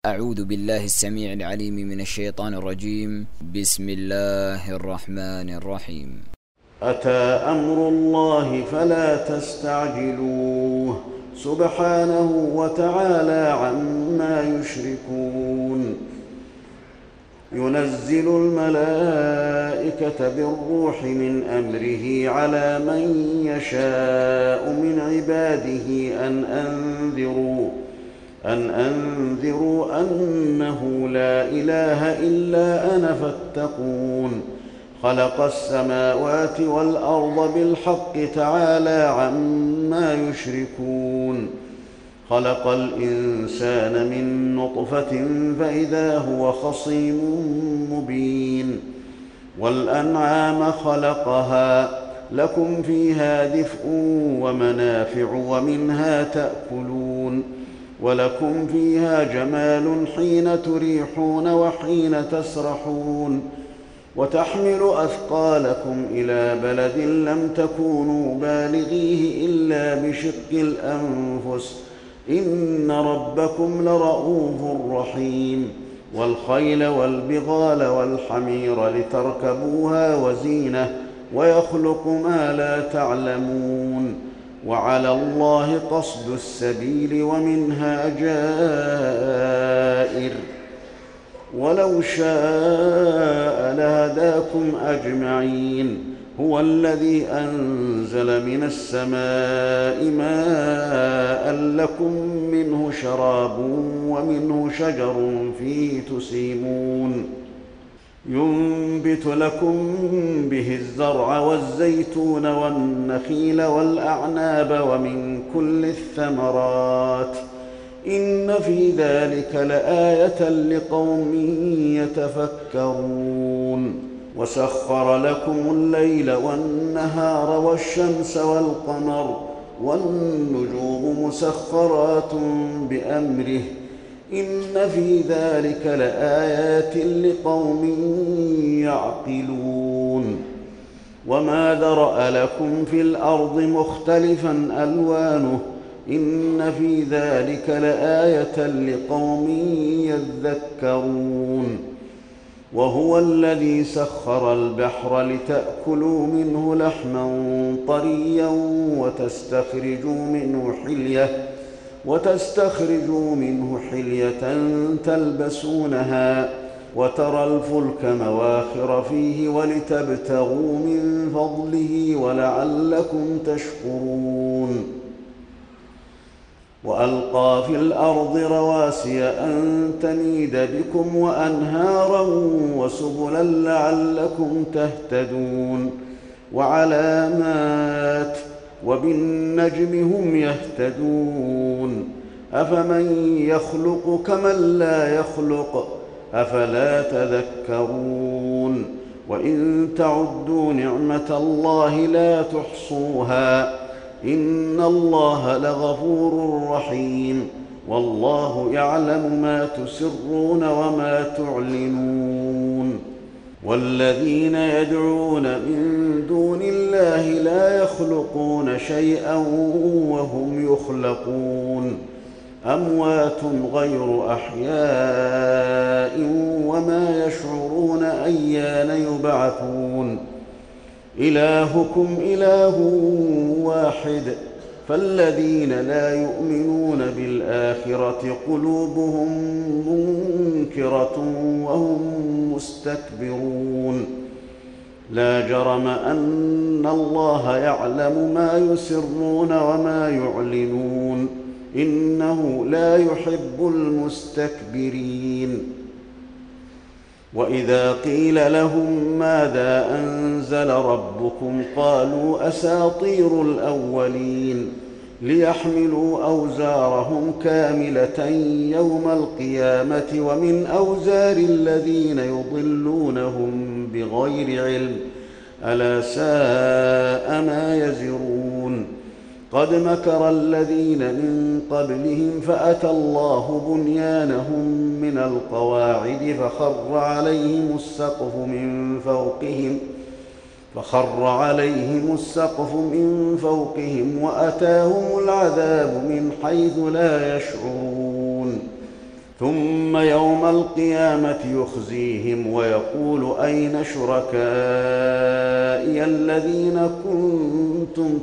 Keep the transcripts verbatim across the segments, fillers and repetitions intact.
أعوذ بالله السميع العليم من الشيطان الرجيم. بسم الله الرحمن الرحيم. أتى أمر الله فلا تستعجلوه سبحانه وتعالى عما يشركون. ينزل الملائكة بالروح من أمره على من يشاء من عباده أن أنذروا أن أنذروا أنه لا إله إلا أنا فاتقون. خلق السماوات والأرض بالحق تعالى عما يشركون. خلق الإنسان من نطفة فإذا هو خصيم مبين. والأنعام خلقها لكم فيها دفء ومنافع ومنها تأكلون. ولكم فيها جمال حين تريحون وحين تسرحون. وتحمل أثقالكم إلى بلد لم تكونوا بالغيه إلا بشق الأنفس إن ربكم لرءوف رحيم. والخيل والبغال والحمير لتركبوها وزينة ويخلق ما لا تعلمون. وعلى الله قصد السبيل ومنها جائر ولو شاء لهداكم أجمعين. هو الذي أنزل من السماء ماء لكم منه شراب ومنه شجر فيه تسيمون. ينبت لكم به الزرع والزيتون والنخيل والأعناب ومن كل الثمرات إن في ذلك لآية لقوم يتفكرون. وسخر لكم الليل والنهار والشمس والقمر والنجوم مسخرات بأمره إن في ذلك لآيات لقوم يعقلون. وما ذرأ لكم في الأرض مختلفا ألوانه إن في ذلك لآية لقوم يذكرون. وهو الذي سخر البحر لتأكلوا منه لحما طريا وتستخرجوا منه حلية وتستخرجوا منه حلية تلبسونها وترى الفلك مواخر فيه ولتبتغوا من فضله ولعلكم تشكرون. وألقى في الأرض رواسي أن تميد بكم وأنهارا وسبلا لعلكم تهتدون. وعلامات وبالنجم هم يهتدون. أفمن يخلق كمن لا يخلق أفلا تذكرون. وإن تعدوا نعمة الله لا تحصوها إن الله لغفور رحيم. والله يعلم ما تسرون وما تعلنون. والذين يدعون من دون الله لا يخلقون شيئا وهم يخلقون. أموات غير أحياء وما يشعرون أيان يبعثون. إلهكم إله واحد فالذين لا يؤمنون بالآخرة قلوبهم منكرة وهم مستكبرون. لا جرم أن الله يعلم ما يسرون وما يعلنون إنه لا يحب المستكبرين. وإذا قيل لهم ماذا أنزل ربكم قالوا أساطير الأولين ليحملوا أوزارهم كاملة يوم القيامة ومن أوزار الذين يضلونهم بغير علم ألا ساء ما يزرون. قد مكر الذين من قبلهم فأتى الله بنيانهم من القواعد فخر عليهم السقف من فوقهم فخر عليهم السقف من فوقهم وأتاهم العذاب من حيث لا يشعرون. ثم يوم القيامة يخزيهم ويقول أين شركائي الذين كنتم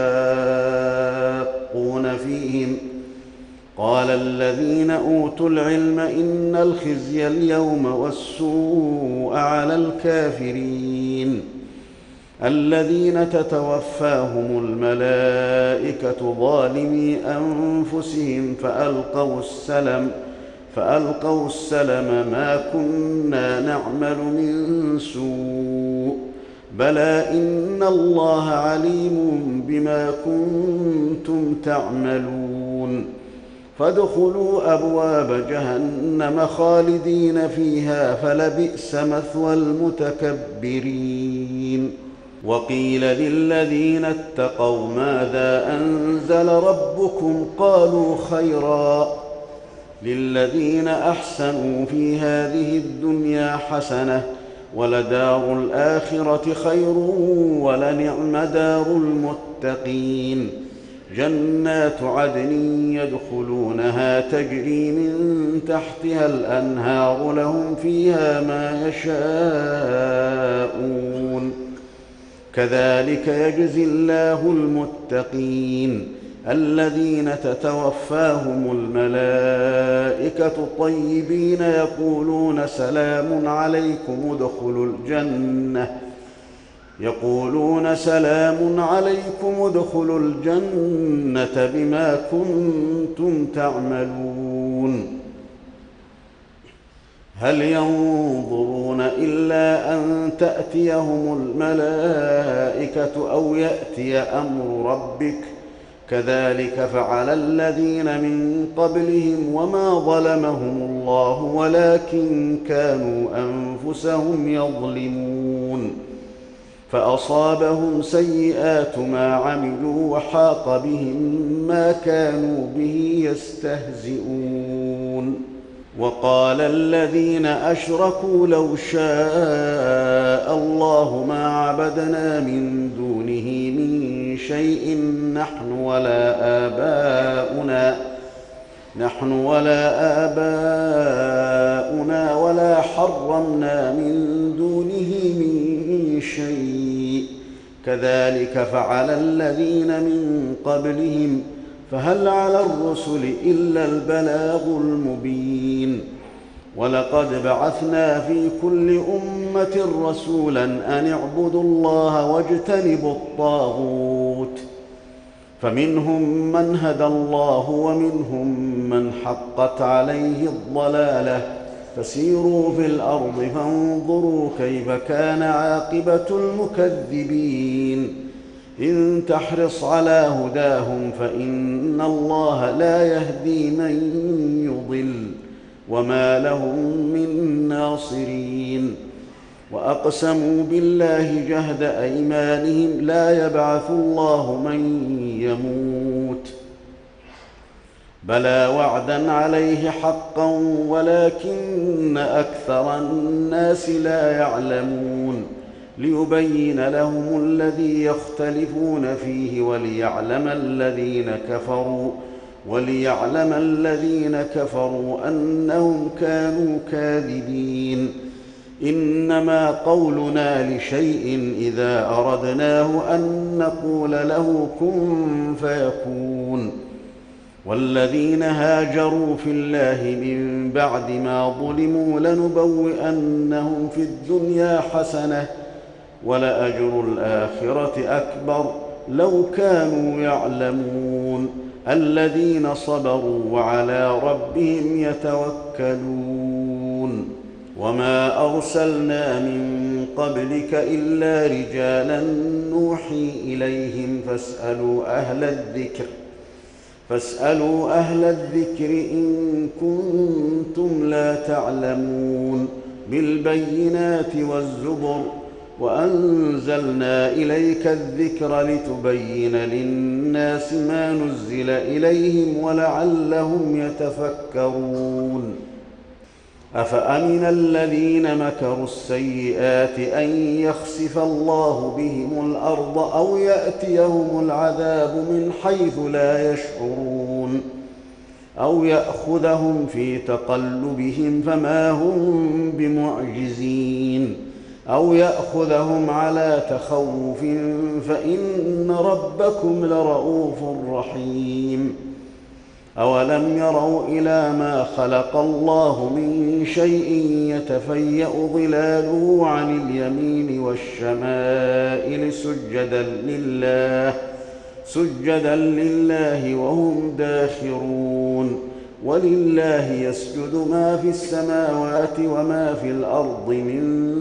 تشاقون فيهم قال الذين أوتوا العلم إن الخزي اليوم والسوء على الكافرين الذين تتوفاهم الملائكة ظالمي أنفسهم فألقوا السلم فألقوا السلم ما كنا نعمل من سوء بلى إن الله عليم بما كنتم تعملون فادخلوا أبواب جهنم خالدين فيها فلبئس مثوى المتكبرين وقيل للذين اتقوا ماذا أنزل ربكم قالوا خيرا للذين أحسنوا في هذه الدنيا حسنة ولدار الآخرة خير ولنعم دار المتقين جنات عدن يدخلونها تجري من تحتها الأنهار لهم فيها ما يشاءون كذلك يجزي الله المتقين الذين تتوفاهم الملائكة طيبين يقولون سلام عليكم ادخلوا الجنة يقولون سلام عليكم ادخلوا الجنة بما كنتم تعملون هل ينظرون إلا أن تأتيهم الملائكة أو يأتي أمر ربك كذلك فعل الذين من قبلهم وما ظلمهم الله ولكن كانوا أنفسهم يظلمون فأصابهم سيئات ما عملوا وحاق بهم ما كانوا به يستهزئون وقال الذين أشركوا لو شاء الله ما عبدنا من دونه من شيء نحن ولا آباؤنا نحن ولا آباؤنا ولا حرمنا من دونه من شيء كذلك فعل الذين من قبلهم فهل على الرسل إلا البلاغ المبين ولقد بعثنا في كل أمة رسولا أن اعبدوا الله واجتنبوا الطاغوت فمنهم من هدى الله ومنهم من حقت عليه الضلالة فسيروا في الأرض فانظروا كيف كان عاقبة المكذبين إن تحرص على هداهم فإن الله لا يهدي من يضل وما لهم من ناصرين وأقسموا بالله جهد أيمانهم لا يبعث الله من يموت بلى وعدا عليه حقا ولكن أكثر الناس لا يعلمون ليبين لهم الذي يختلفون فيه وليعلم الذين كفروا وليعلم الذين كفروا أنهم كانوا كاذبين إنما قولنا لشيء إذا أردناه أن نقول له كن فيكون والذين هاجروا في الله من بعد ما ظلموا لنبوئنهم في الدنيا حسنة ولأجر الآخرة أكبر لو كانوا يعلمون الذين صبروا وعلى ربهم يتوكلون وما أرسلنا من قبلك إلا رجالا نوحي إليهم فاسألوا أهل الذكر فاسألوا أهل الذكر إن كنتم لا تعلمون بالبينات والزبر وأنزلنا إليك الذكر لتبين للناس ما نزل إليهم ولعلهم يتفكرون أفأمن الذين مكروا السيئات أن يخسف الله بهم الأرض أو يأتيهم العذاب من حيث لا يشعرون أو يأخذهم في تقلبهم فما هم بمعجزين أو يأخذهم على تخوف فإن ربكم لرءوف رحيم. أولم يروا إلى ما خلق الله من شيء يتفيأ ظلاله عن اليمين والشمائل سجدا لله سجدا لله وهم داخرون. ولله يسجد ما في السماوات وما في الأرض من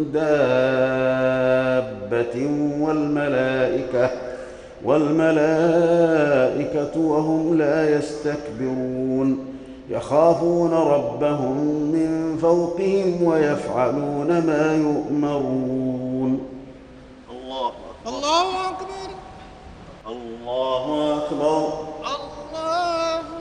دابة والملائكة والملائكة وهم لا يستكبرون يخافون ربهم من فوقهم ويفعلون ما يؤمرون. الله أكبر الله أكبر الله أكبر الله أكبر.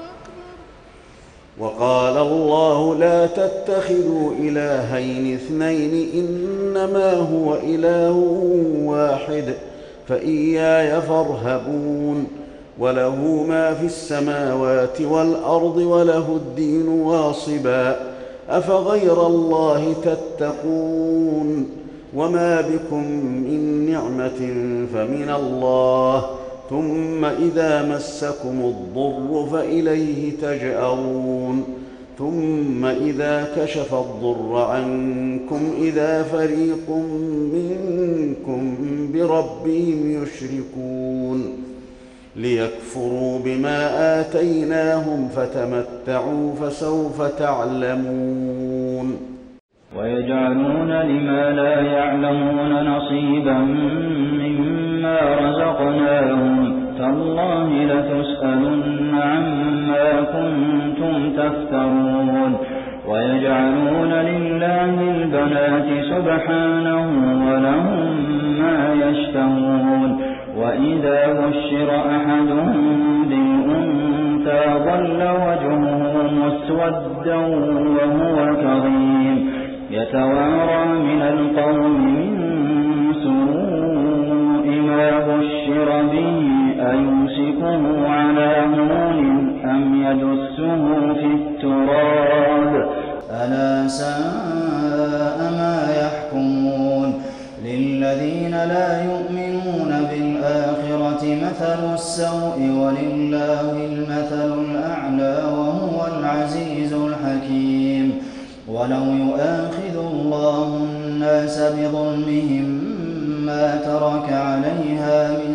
وقال الله لا تتخذوا إلهين اثنين إنما هو إله واحد فإياي فارهبون. وله ما في السماوات والأرض وله الدين واصبا أفغير الله تتقون. وما بكم من نعمة فمن الله ثم إذا مسكم الضر فإليه تجأرون. ثم إذا كشف الضر عنكم إذا فريق منكم بربهم يشركون ليكفروا بما آتيناهم فتمتعوا فسوف تعلمون. ويجعلون لما لا يعلمون نصيبا مما رزقناهم تالله لتسألن عما كنتم تفترون. ويجعلون لله البنات سبحانه ولهم ما يشتهون. وإذا بشر أحدهم بالأنثى ظل وجهه مسودا وهو كظيم يتوارى من القوم من سوء ما بشر به أيمسكه على هون أم يدسه في التراب ألا ساء ما يحكمون. للذين لا يؤمنون بالآخرة مثل السوء ولله المثل الأعلى وهو العزيز الحكيم. ولو يؤاخذ الله الناس بظلمهم ما ترك عليها من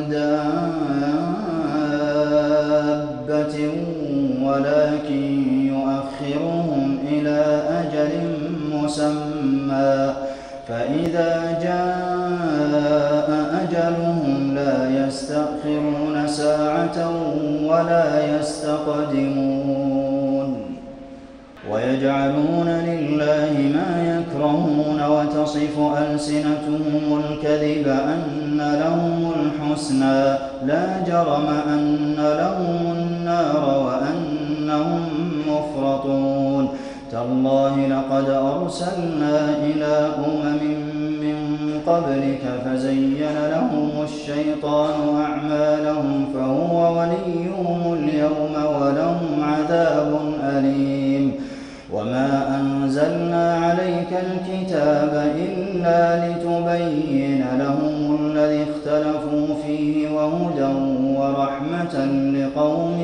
دابة ولكن يؤخرهم إلى أجل مسمى فإذا جاء أجلهم لا يستأخرون ساعة ولا يستقدمون. ويجعلون لله ما يكرهون وتصف ألسنتهم الكذب أن لهم الحسنى لا جرم أن لهم النار وأنهم مفرطون. تالله لقد أرسلنا إلى أمم من قبلك فزين لهم الشيطان أعمالهم فهو وليهم اليوم ولهم عذاب أليم. وما أنزلنا عليك الكتاب إلا لتبين لهم الذي اختلفوا فيه وهدى ورحمة لقوم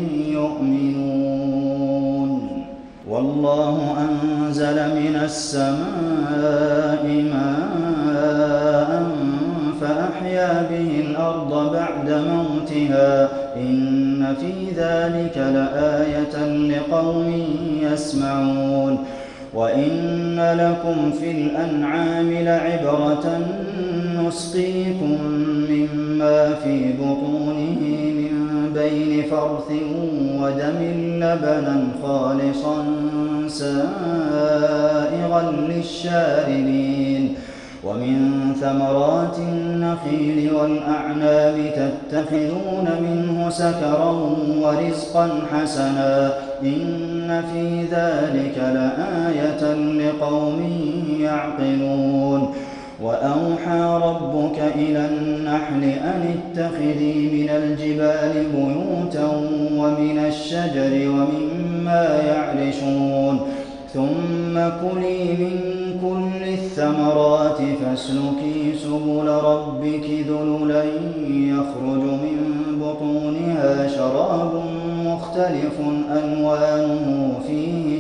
يؤمنون. والله أنزل من السماء ماء فأحيا به الأرض بعد موتها إن في ذلك لآية لقوم يسمعون. وإن لكم في الأنعام لعبرة نسقيكم مما في بطونه من بين فرث ودم لبنا خالصا سائغا للشاربين. ومن ثمرات النخيل والأعناب تتخذون منه سكرا ورزقا حسنا إن في ذلك لآية لقوم يعقلون. وأوحى ربك إلى النحل أن اتخذي من الجبال بيوتا ومن الشجر ومما يعرشون ثم كلي من كل الثمرات فاسلكي سبل ربك ذللا يخرج من بطونها شراب مختلف ألوانه فيه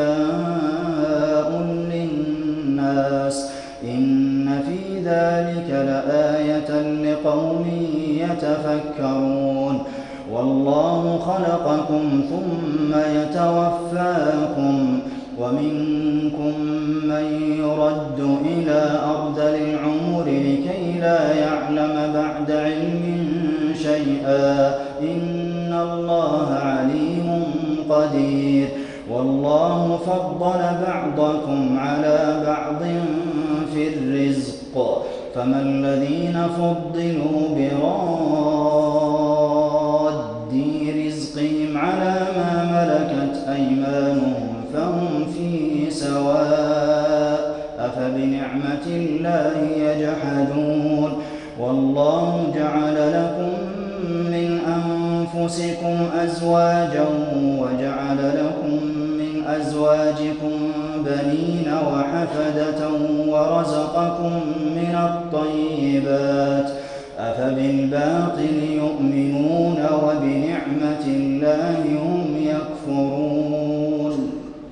شفاء للناس إن في ذلك لآية لقوم يتفكرون والله خلقكم ثم يتوفاكم ومنكم من يرد إلى أرذل العمر لكي لا يعلم بعد علم شيئا إن الله عليم قدير والله فضل بعضكم على بعض في الرزق فما الذين فضلوا براد رزقهم على ما ملكت أيمانهم فهم فيه سواء أفبنعمة الله يجحدون والله جعل لكم من أنفسكم أزواجا وجعل لكم من أزواجكم بنين وحفدة ورزقكم من الطيبات أفبالباطل يؤمنون وبنعمة الله هم يكفرون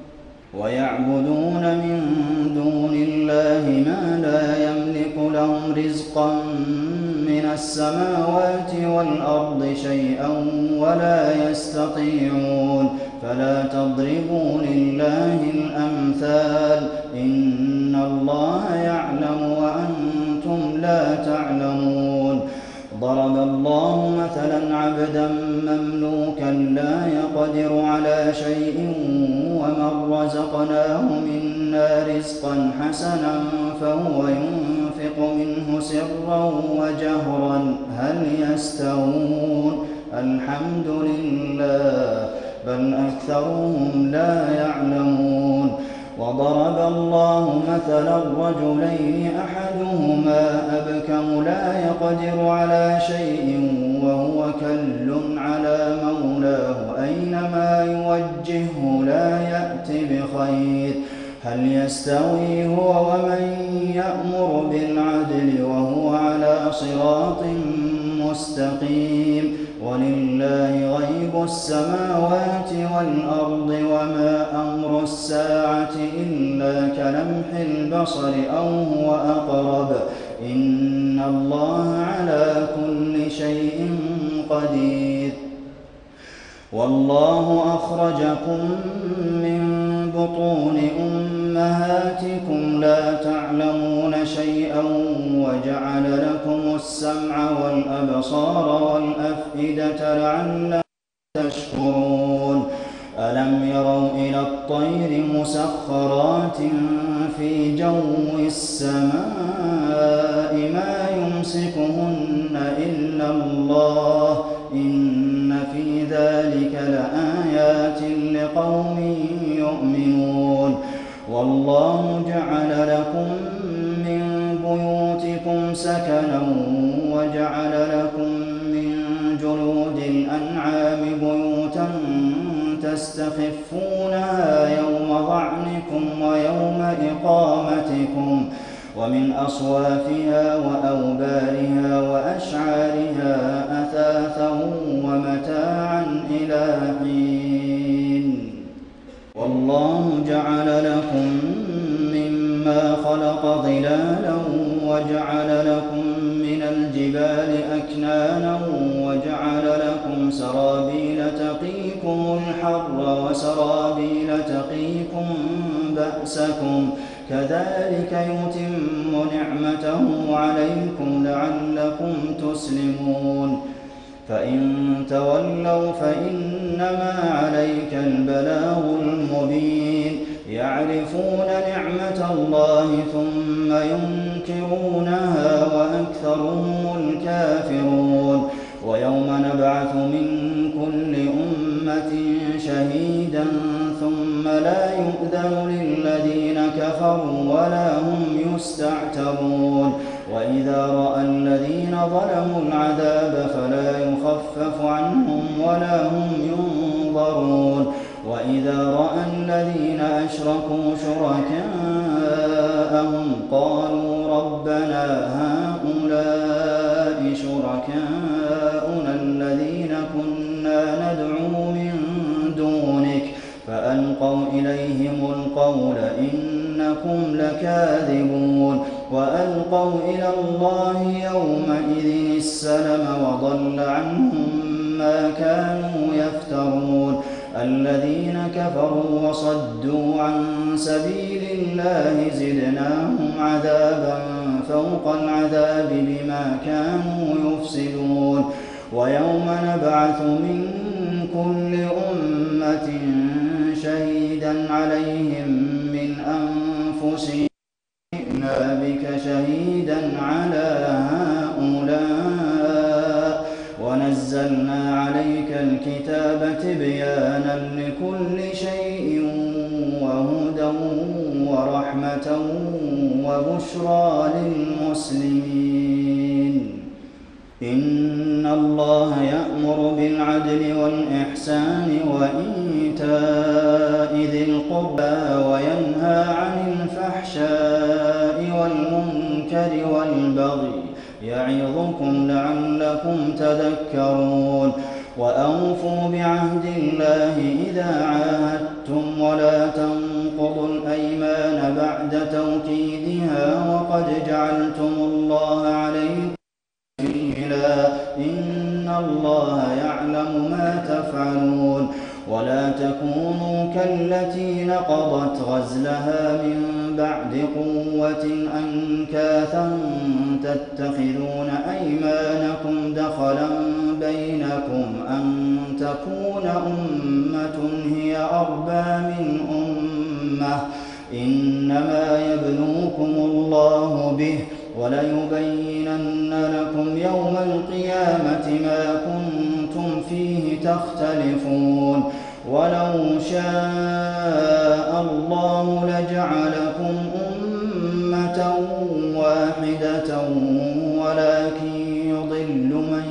ويعبدون من دون الله ما لا يملك لهم رزقا من السماوات والأرض شيئا ولا يستطيعون فلا تضربوا لله الأمثال إن الله يعلم وأنتم لا تعلمون ضرب الله مثلا عبدا مملوكا لا يقدر على شيء ومن رزقناه منا رزقا حسنا فهو ينفق منه سرا وجهرا هل يستوون الحمد لله بل أكثرهم لا يعلمون وضرب الله مثلا رجلين أحدهما أبكم لا يقدر على شيء وهو كل على مولاه أينما يوجهه لا يأت بخير هل يستوي هو ومن يأمر بالعدل وهو على صراط مستقيم ولله غيب السماوات والأرض وما أمر الساعة إلا كلمح البصر أو هو أقرب إن الله على كل شيء قدير والله أخرجكم من بطون أمهاتكم لا تعلمون شيئا وجعل لكم السمع والأبصار والأفئدة لعلكم تشكرون ألم يروا إلى الطير مسخرات في جو السماء ما يمسكهن إلا الله إن في ذلك لآيات لقوم يؤمنون والله جعل لكم من بيوتكم سكنا وجعل لكم من جلود الأنعام بيوتا تستخفونها يوم ظعنكم ويوم إقامتكم ومن أصوافها وأوبارها وأشعارها أثاثا ومتاعا إلى حين والله جعل لكم مما خلق ظلالا وجعل لكم من الجبال أكنانا وجعل لكم سرابيل تقيكم الحر وسرابيل تقيكم بأسكم كذلك يتم نعمته عليكم لعلكم تسلمون فإن تولوا فإنما عليك البلاغ المبين يعرفون نعمة الله ثم ينكرونها وأكثرهم الكافرون ويوم نبعث من كل أمة شهيدا ثم لا يؤذن لله الذين كفروا ولا هم يستعتبون وإذا رأى الذين ظلموا العذاب فلا يخفف عنهم ولا هم ينظرون وإذا رأى الذين أشركوا شركاءهم قالوا ربنا هؤلاء شركاؤنا الذين كنا ندعو من دونك فألقوا إليهم القول إنكم لكاذبون وألقوا إلى الله يومئذ السلم وضل عنهم ما كانوا يفترون الذين كفروا وصدوا عن سبيل الله زدناهم عذابا فوق العذاب بما كانوا يفسدون ويوم نبعث من كل أمة شهيدا عليهم من أنفسهم جئنا بك شهيدا على هؤلاء ونزلنا عليك الكتاب تبيانا لكل شيء وهدى ورحمة وبشرى للمسلمين إن الله يأمر بالعدل والإحسان وإيتاء ذي القربى وينهى عن الفحشاء والمنكر والبغي يعظكم لعلكم تذكرون وأوفوا بعهد الله إذا عاهدتم ولا تنقضوا الأيمان بعد توكيدها وقد جعلتم الله عليكم إن الله يعلم ما تفعلون ولا تكونوا كالتي نقضت غزلها من بعد قوة أنكاثا تتخذون أيمانكم دخلا بينكم أن تكون أمة هي أربى من أمة إنما يبلوكم الله به وليبينن لكم يوم القيامة ما كنتم فيه تختلفون ولو شاء الله لجعلكم أمة واحدة ولكن يضل من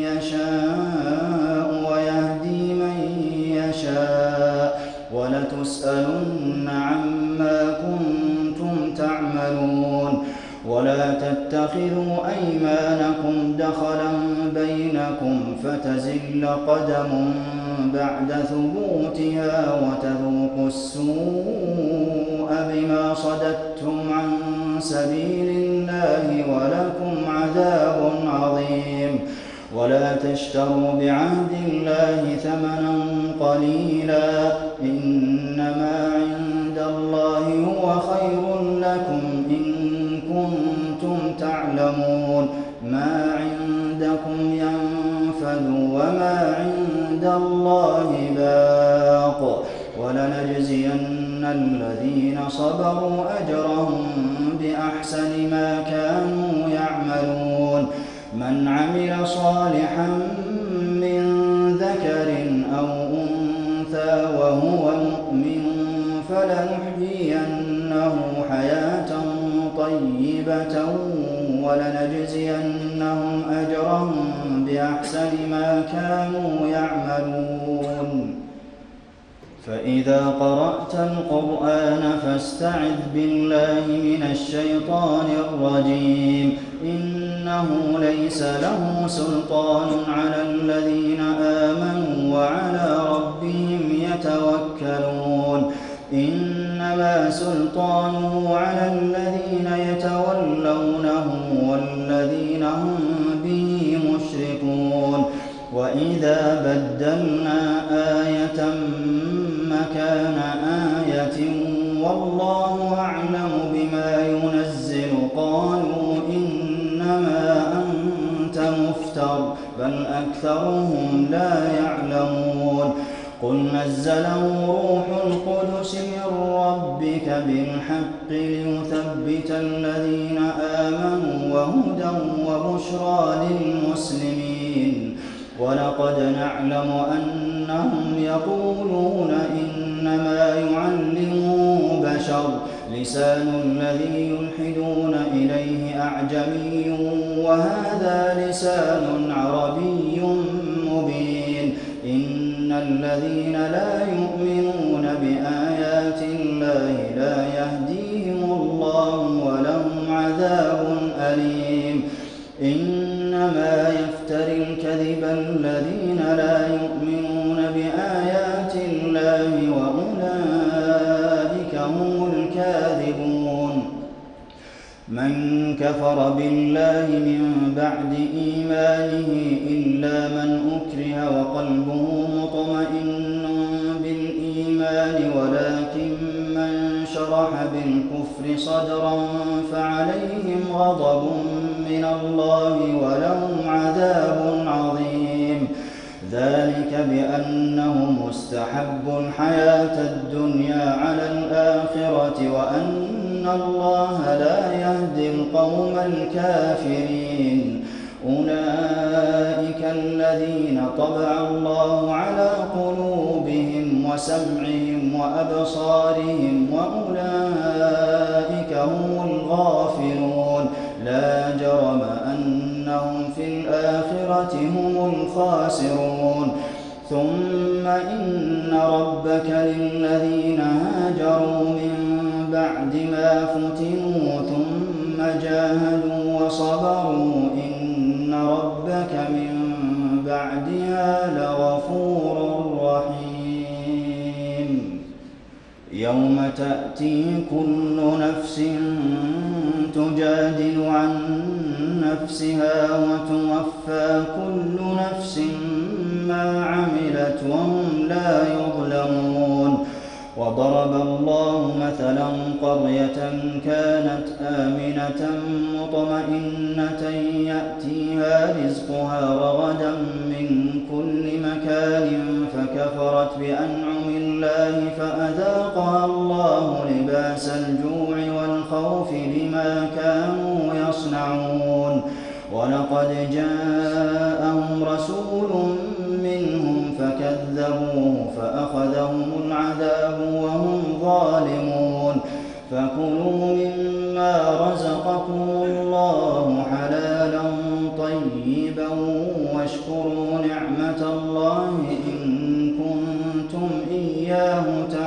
يشاء ويهدي من يشاء ولتسألن عما كنتم تعملون ولا تتخذوا أيمانكم دخلا بينكم فتزل قدم بعد ثبوتها وتذوقوا السوء بما صددتم عن سبيل الله ولكم عذاب عظيم ولا تشتروا بعهد الله ثمنا قليلا إنما عند الله هو خير لكم إن كنتم تعلمون ما عندكم ينفد وما عند الله باق ولنجزين الذين صبروا أجرهم بأحسن ما كانوا يعملون من عمل صالحا من ذكر أو أنثى وهو مؤمن فلنحيينه حياة طيبة ولنجزينهم أجرهم بأحسن ما كانوا يعملون فإذا قرأت القرآن فاستعذ بالله من الشيطان الرجيم إنه ليس له سلطان على الذين آمنوا وعلى ربهم يتوكلون إنما سلطانه على الذين يتولونه والذين هم به مشركون وإذا بدلنا آية مكان آية والله أعلم بما ينزل قالوا إنما أنت مفتر بل أكثرهم لا يعلمون قل نزله روح القدس من ربك بالحق ليثبت الذين آمنوا وهدى وبشرى للمسلمين ولقد نعلم أنهم يقولون إنما يعلمه بشر بشر لسان الذي يلحدون إليه أعجمي وهذا لسان عربي مبين إن الذين لا يؤمنون بآيات الله لا يهديهم الله ولهم عذاب أليم إنما يفتري الكذب الذين لا يؤمنون بآيات الله وأولئك هم الكاذبون من كفر بالله من بعد إيمانه إلا من أكره وقلبه مطمئن بالإيمان ولكن من شرح بالكفر صدرا فعليهم غضب من الله ولهم عذاب عظيم ذلك بأنهم استحبوا الحياة الدنيا على الآخرة وأن الله لا يهدي القوم الكافرين أولئك الذين طبع الله على قلوبهم وسمعهم وأبصارهم وأولئك هم الغافلون لا جرم أنهم في الآخرة هم الخاسرون ثم إن ربك للذين هاجروا من بعد ما فتنوا ثم جاهدوا وصبروا إن ربك من بعدها لغفور رحيم يوم تأتي كل نفس تجادل عن نفسها وتوفى كل نفس ما عملت وهم لا يظلمون وضرب الله مثلا قرية كانت آمنة مطمئنة يأتيها رزقها رغدا من كل مكان فكفرت بأنعم الله فأذاقها الله لباس الجوع والخوف بما كانوا يصنعون ولقد جاءهم رسول منهم فكذبوه فأخذهم العذاب وهم ظالمون فكلوا مما رزقكم الله حلالا طيبا واشكروا نعمة الله إن كنتم إياه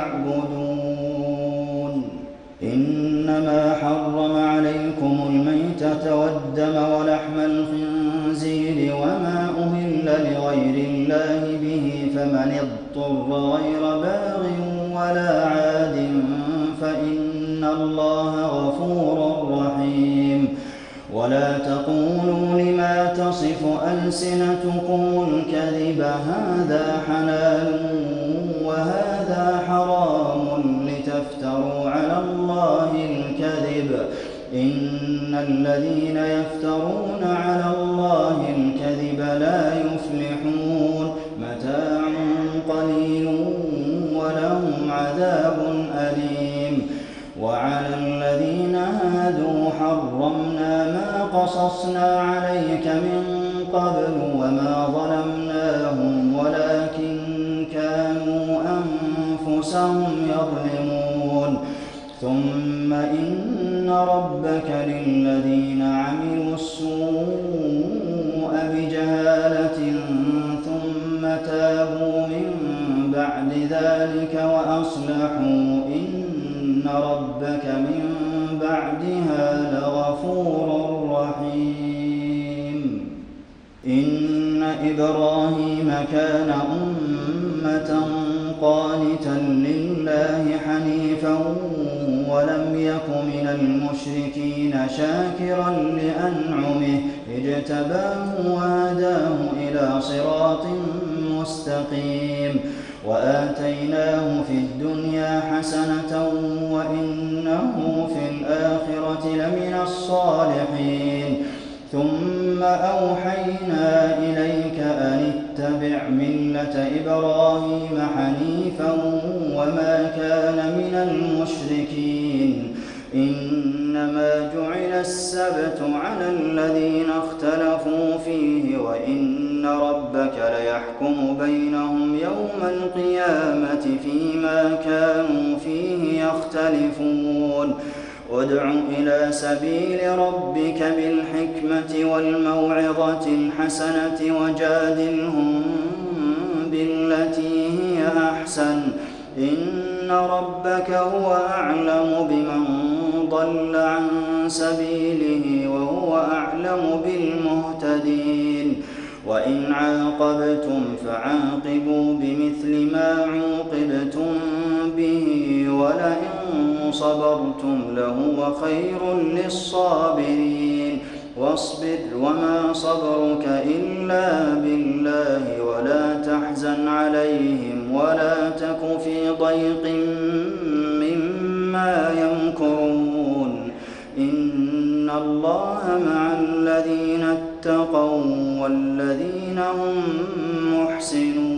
تعبدون إنما حرم عليكم الميتة والدم ولحم الخنزير وما أهل لغير الله به فمن اضطر غير باغ ولا عاد فإن الله غفور رحيم ولا تقولوا لما تصف ألسنتكم الكذب هذا حلال وهذا حرام لتفتروا على الله الكذب إن الذين يفترون على الله الكذب لا يفلحون متاع قليل ولهم عذاب أليم وعلى الذين هادوا حرمنا ما قصصنا عليك من قبل وما ظلمناهم ولكن كانوا أنفسهم يظلمون ثم إن ربك للذين عملوا السوء بجهالة ثم تابوا من بعد ذلك وأصلحوا إن ربك من بعدها لغفور رحيم إن إبراهيم كان أمة قانتا لله حنيفا ولم يك من المشركين شاكرا لأنعمه اجتباه وهداه إلى صراط مستقيم وآتيناه في الدنيا حسنة وإنه في الآخرة لمن الصالحين ثم أوحينا إليك أن اتبع ملة إبراهيم حنيفا وما كان من المشركين إنما جعل السبت على الذين اختلفوا فيه وإن ربك ليحكم بينهم يوم القيامة فيما كانوا فيه يختلفون ادع إلى سبيل ربك بالحكمة والموعظة الحسنة وجادلهم بالتي هي أحسن إن ربك هو أعلم بمن ضل عن سبيله وهو أعلم بالمهتدين وإن عاقبتم فعاقبوا بمثل ما عوقبتم به ولئن صبرتم لهو خير للصابرين واصبر وما صبرك إلا بالله ولا تحزن عليهم ولا تك في ضيق مما يمكرون إن الله مع الذين اتقوا والذين هم محسنون